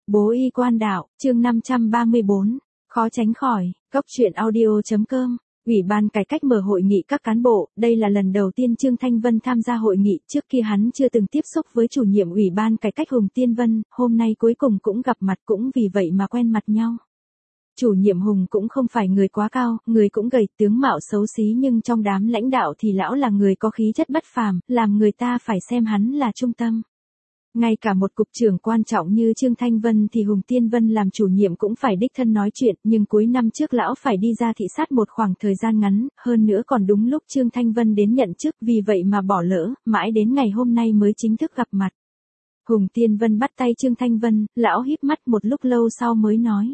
Bố y quan đạo, chương 534, khó tránh khỏi, góc truyện audio.com. Ủy ban cải cách mở hội nghị các cán bộ, đây là lần đầu tiên Trương Thanh Vân tham gia hội nghị, trước kia hắn chưa từng tiếp xúc với chủ nhiệm Ủy ban cải cách Hùng Tiên Vân, hôm nay cuối cùng cũng gặp mặt, cũng vì vậy mà quen mặt nhau. Chủ nhiệm Hùng cũng không phải người quá cao, người cũng gầy, tướng mạo xấu xí, nhưng trong đám lãnh đạo thì lão là người có khí chất bất phàm, làm người ta phải xem hắn là trung tâm. Ngay cả một cục trưởng quan trọng như Trương Thanh Vân thì Hùng Tiên Vân làm chủ nhiệm cũng phải đích thân nói chuyện, nhưng cuối năm trước lão phải đi ra thị sát một khoảng thời gian ngắn, hơn nữa còn đúng lúc Trương Thanh Vân đến nhận chức, vì vậy mà bỏ lỡ, mãi đến ngày hôm nay mới chính thức gặp mặt. Hùng Tiên Vân bắt tay Trương Thanh Vân, lão híp mắt một lúc lâu sau mới nói.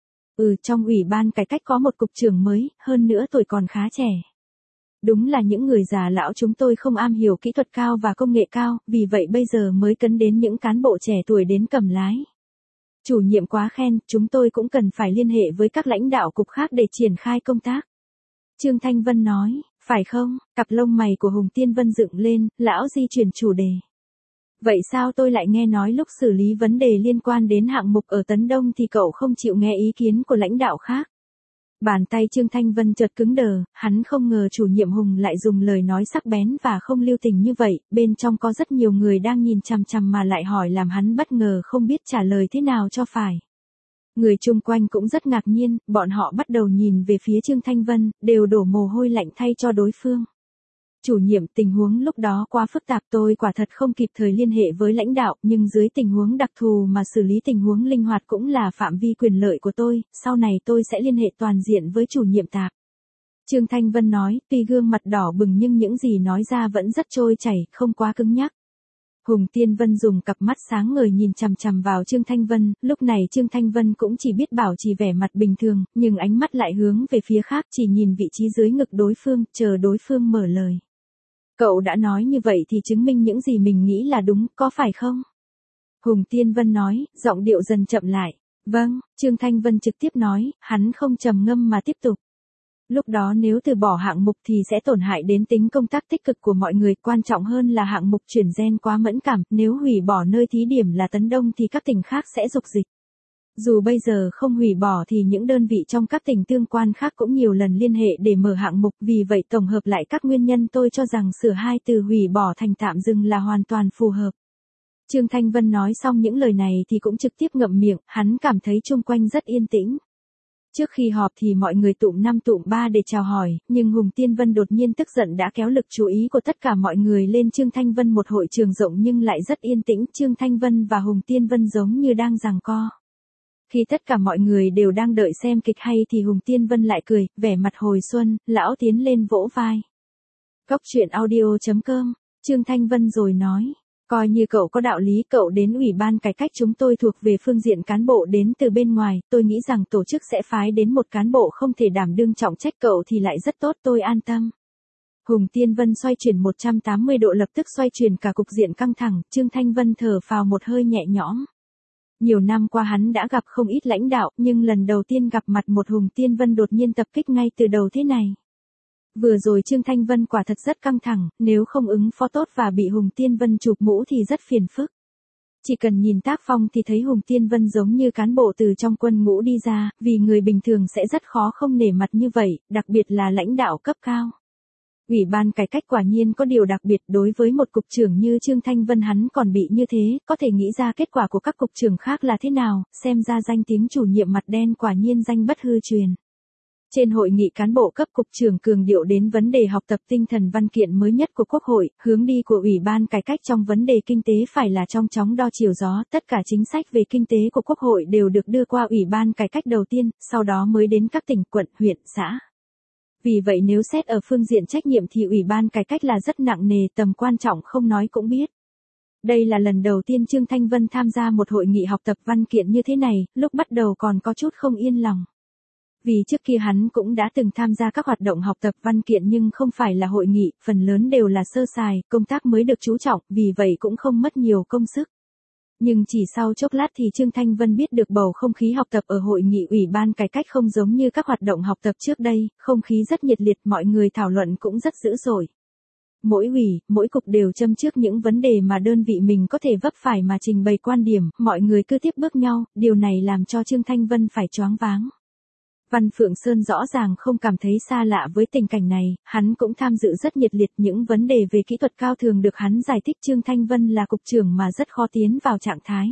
Trong Ủy ban cải cách có một cục trưởng mới, hơn nữa tuổi còn khá trẻ. Đúng là những người già lão chúng tôi không am hiểu kỹ thuật cao và công nghệ cao, vì vậy bây giờ mới cấn đến những cán bộ trẻ tuổi đến cầm lái. Chủ nhiệm quá khen, chúng tôi cũng cần phải liên hệ với các lãnh đạo cục khác để triển khai công tác. Trương Thanh Vân nói, phải không? Cặp lông mày của Hùng Tiên Vân dựng lên, lão di chuyển chủ đề. Vậy sao tôi lại nghe nói lúc xử lý vấn đề liên quan đến hạng mục ở Tấn Đông thì cậu không chịu nghe ý kiến của lãnh đạo khác? Bàn tay Trương Thanh Vân chợt cứng đờ, hắn không ngờ chủ nhiệm Hùng lại dùng lời nói sắc bén và không lưu tình như vậy, bên trong có rất nhiều người đang nhìn chằm chằm mà lại hỏi làm hắn bất ngờ không biết trả lời thế nào cho phải. Người chung quanh cũng rất ngạc nhiên, bọn họ bắt đầu nhìn về phía Trương Thanh Vân, đều đổ mồ hôi lạnh thay cho đối phương. Chủ nhiệm, tình huống lúc đó quá phức tạp, tôi quả thật không kịp thời liên hệ với lãnh đạo, nhưng dưới tình huống đặc thù mà xử lý tình huống linh hoạt cũng là phạm vi quyền lợi của tôi, sau này tôi sẽ liên hệ toàn diện với chủ nhiệm tạp. Trương Thanh Vân nói, tuy gương mặt đỏ bừng nhưng những gì nói ra vẫn rất trôi chảy, không quá cứng nhắc. Hùng Tiên Vân dùng cặp mắt sáng ngời nhìn chằm chằm vào Trương Thanh Vân, lúc này Trương Thanh Vân cũng chỉ biết bảo trì vẻ mặt bình thường, nhưng ánh mắt lại hướng về phía khác, chỉ nhìn vị trí dưới ngực đối phương, chờ đối phương mở lời. Cậu đã nói như vậy thì chứng minh những gì mình nghĩ là đúng, có phải không? Hùng Tiên Vân nói, giọng điệu dần chậm lại. Vâng, Trương Thanh Vân trực tiếp nói, hắn không trầm ngâm mà tiếp tục. Lúc đó nếu từ bỏ hạng mục thì sẽ tổn hại đến tính công tác tích cực của mọi người, quan trọng hơn là hạng mục chuyển gen quá mẫn cảm, nếu hủy bỏ nơi thí điểm là Tấn Đông thì các tỉnh khác sẽ dục dịch. Dù bây giờ không hủy bỏ thì những đơn vị trong các tỉnh tương quan khác cũng nhiều lần liên hệ để mở hạng mục, vì vậy tổng hợp lại các nguyên nhân tôi cho rằng sửa hai từ hủy bỏ thành tạm dừng là hoàn toàn phù hợp. Trương Thanh Vân nói xong những lời này thì cũng trực tiếp ngậm miệng, hắn cảm thấy chung quanh rất yên tĩnh. Trước khi họp thì mọi người tụm 5 tụm 3 để chào hỏi, nhưng Hùng Tiên Vân đột nhiên tức giận đã kéo lực chú ý của tất cả mọi người lên Trương Thanh Vân. Một hội trường rộng nhưng lại rất yên tĩnh, Trương Thanh Vân và Hùng Tiên Vân giống như đang giằng co. Khi tất cả mọi người đều đang đợi xem kịch hay thì Hùng Tiên Vân lại cười, vẻ mặt hồi xuân, lão tiến lên vỗ vai. Góc truyện audio.com, Trương Thanh Vân rồi nói, coi như cậu có đạo lý, cậu đến Ủy ban cải cách chúng tôi thuộc về phương diện cán bộ đến từ bên ngoài, tôi nghĩ rằng tổ chức sẽ phái đến một cán bộ không thể đảm đương trọng trách cậu thì lại rất tốt, tôi an tâm. Hùng Tiên Vân xoay chuyển 180 độ, lập tức xoay chuyển cả cục diện căng thẳng, Trương Thanh Vân thở phào một hơi nhẹ nhõm. Nhiều năm qua hắn đã gặp không ít lãnh đạo, nhưng lần đầu tiên gặp mặt một Hùng Tiên Vân đột nhiên tập kích ngay từ đầu thế này. Vừa rồi Trương Thanh Vân quả thật rất căng thẳng, nếu không ứng phó tốt và bị Hùng Tiên Vân chụp mũ thì rất phiền phức. Chỉ cần nhìn tác phong thì thấy Hùng Tiên Vân giống như cán bộ từ trong quân ngũ đi ra, vì người bình thường sẽ rất khó không nể mặt như vậy, đặc biệt là lãnh đạo cấp cao. Ủy ban cải cách quả nhiên có điều đặc biệt, đối với một cục trưởng như Trương Thanh Vân hắn còn bị như thế, có thể nghĩ ra kết quả của các cục trưởng khác là thế nào, xem ra danh tiếng chủ nhiệm mặt đen quả nhiên danh bất hư truyền. Trên hội nghị cán bộ cấp cục trưởng cường điệu đến vấn đề học tập tinh thần văn kiện mới nhất của Quốc hội, hướng đi của Ủy ban cải cách trong vấn đề kinh tế phải là trong chóng đo chiều gió, tất cả chính sách về kinh tế của Quốc hội đều được đưa qua Ủy ban cải cách đầu tiên, sau đó mới đến các tỉnh, quận, huyện, xã. Vì vậy nếu xét ở phương diện trách nhiệm thì Ủy ban cải cách là rất nặng nề, tầm quan trọng không nói cũng biết. Đây là lần đầu tiên Trương Thanh Vân tham gia một hội nghị học tập văn kiện như thế này, lúc bắt đầu còn có chút không yên lòng. Vì trước kia hắn cũng đã từng tham gia các hoạt động học tập văn kiện nhưng không phải là hội nghị, phần lớn đều là sơ sài, công tác mới được chú trọng, vì vậy cũng không mất nhiều công sức. Nhưng chỉ sau chốc lát thì Trương Thanh Vân biết được bầu không khí học tập ở hội nghị Ủy ban cải cách không giống như các hoạt động học tập trước đây, không khí rất nhiệt liệt, mọi người thảo luận cũng rất dữ dội. Mỗi ủy, mỗi cục đều châm trước những vấn đề mà đơn vị mình có thể vấp phải mà trình bày quan điểm, mọi người cứ tiếp bước nhau, điều này làm cho Trương Thanh Vân phải choáng váng. Văn Phượng Sơn rõ ràng không cảm thấy xa lạ với tình cảnh này, hắn cũng tham dự rất nhiệt liệt những vấn đề về kỹ thuật cao thường được hắn giải thích. Trương Thanh Vân là cục trưởng mà rất khó tiến vào trạng thái.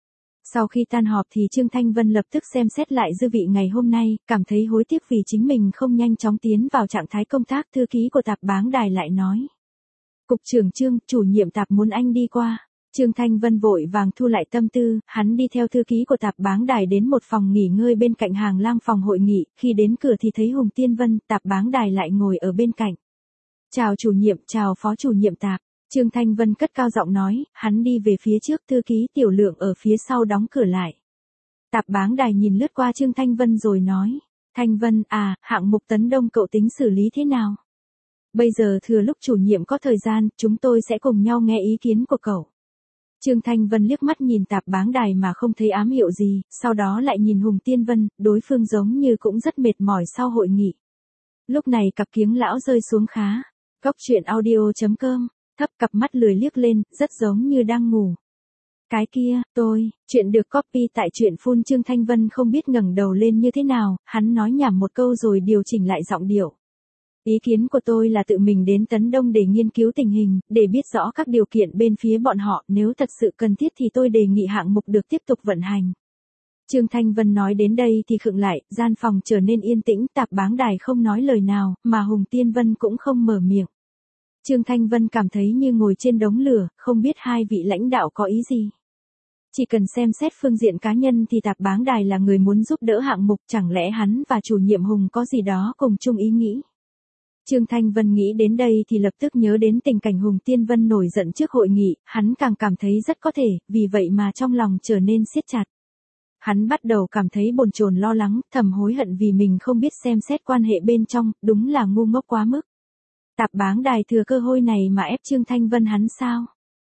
Sau khi tan họp thì Trương Thanh Vân lập tức xem xét lại dư vị ngày hôm nay, cảm thấy hối tiếc vì chính mình không nhanh chóng tiến vào trạng thái công tác. Thư ký của Tạp Báng Đài lại nói. Cục trưởng Trương, chủ nhiệm Tạp muốn anh đi qua. Trương Thanh Vân vội vàng thu lại tâm tư, hắn đi theo thư ký của Tạp Báng Đài đến một phòng nghỉ ngơi bên cạnh hàng lang phòng hội nghị, khi đến cửa thì thấy Hùng Tiên Vân. Tạp Báng Đài lại ngồi ở bên cạnh. Chào chủ nhiệm, chào phó chủ nhiệm Tạp. Trương Thanh Vân cất cao giọng nói, hắn đi về phía trước, thư ký Tiểu Lượng ở phía sau đóng cửa lại. Tạp Báng Đài nhìn lướt qua Trương Thanh Vân rồi nói, Thanh Vân, hạng mục Tấn Đông cậu tính xử lý thế nào? Bây giờ thừa lúc chủ nhiệm có thời gian, chúng tôi sẽ cùng nhau nghe ý kiến của cậu. Trương Thanh Vân liếc mắt nhìn Tạp Báng Đài mà không thấy ám hiệu gì, sau đó lại nhìn Hùng Tiên Vân, đối phương giống như cũng rất mệt mỏi sau hội nghị. Lúc này cặp kiếng lão rơi xuống khá. Góc truyện audio.com, thấp cặp mắt lười liếc lên, rất giống như đang ngủ. Cái kia, chuyện được copy tại truyện full. Trương Thanh Vân không biết ngẩng đầu lên như thế nào, hắn nói nhảm một câu rồi điều chỉnh lại giọng điệu. Ý kiến của tôi là tự mình đến Tấn Đông để nghiên cứu tình hình, để biết rõ các điều kiện bên phía bọn họ, nếu thật sự cần thiết thì tôi đề nghị hạng mục được tiếp tục vận hành. Trương Thanh Vân nói đến đây thì khựng lại, gian phòng trở nên yên tĩnh. Tạp Báng Đài không nói lời nào, mà Hùng Tiên Vân cũng không mở miệng. Trương Thanh Vân cảm thấy như ngồi trên đống lửa, không biết hai vị lãnh đạo có ý gì. Chỉ cần xem xét phương diện cá nhân thì Tạp Báng Đài là người muốn giúp đỡ hạng mục, chẳng lẽ hắn và chủ nhiệm Hùng có gì đó cùng chung ý nghĩ. Trương Thanh Vân nghĩ đến đây thì lập tức nhớ đến tình cảnh Hùng Tiên Vân nổi giận trước hội nghị, hắn càng cảm thấy rất có thể, vì vậy mà trong lòng trở nên siết chặt. Hắn bắt đầu cảm thấy bồn chồn lo lắng, thầm hối hận vì mình không biết xem xét quan hệ bên trong, đúng là ngu ngốc quá mức. Tạp Báng Đài thừa cơ hội này mà ép Trương Thanh Vân hắn sao?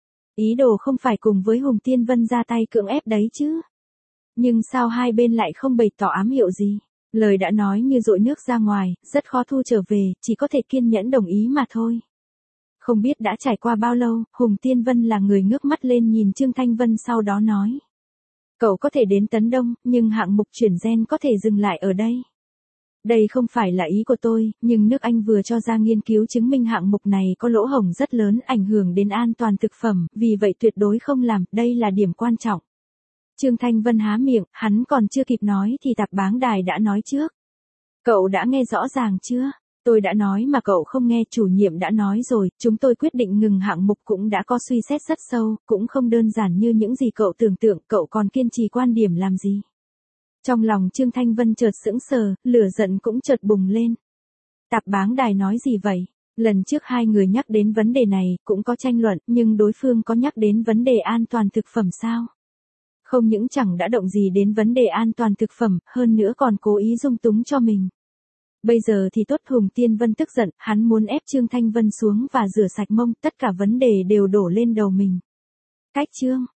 Ý đồ không phải cùng với Hùng Tiên Vân ra tay cưỡng ép đấy chứ. Nhưng sao hai bên lại không bày tỏ ám hiệu gì? Lời đã nói như dội nước ra ngoài, rất khó thu trở về, chỉ có thể kiên nhẫn đồng ý mà thôi. Không biết đã trải qua bao lâu, Hùng Tiên Vân là người ngước mắt lên nhìn Trương Thanh Vân sau đó nói. Cậu có thể đến Tấn Đông, nhưng hạng mục chuyển gen có thể dừng lại ở đây. Đây không phải là ý của tôi, nhưng nước Anh vừa cho ra nghiên cứu chứng minh hạng mục này có lỗ hổng rất lớn, ảnh hưởng đến an toàn thực phẩm, vì vậy tuyệt đối không làm, đây là điểm quan trọng. Trương Thanh Vân há miệng, hắn còn chưa kịp nói thì Tạp Báng Đài đã nói trước. Cậu đã nghe rõ ràng chưa? Tôi đã nói mà cậu không nghe, chủ nhiệm đã nói rồi, chúng tôi quyết định ngừng hạng mục cũng đã có suy xét rất sâu, cũng không đơn giản như những gì cậu tưởng tượng, cậu còn kiên trì quan điểm làm gì? Trong lòng Trương Thanh Vân chợt sững sờ, lửa giận cũng chợt bùng lên. Tạp Báng Đài nói gì vậy? Lần trước hai người nhắc đến vấn đề này, cũng có tranh luận, nhưng đối phương có nhắc đến vấn đề an toàn thực phẩm sao? Không những chẳng đã động gì đến vấn đề an toàn thực phẩm, hơn nữa còn cố ý dung túng cho mình. Bây giờ thì tốt. Hùng Tiên Vân tức giận, hắn muốn ép Trương Thanh Vân xuống và rửa sạch mông, tất cả vấn đề đều đổ lên đầu mình. Cách Trương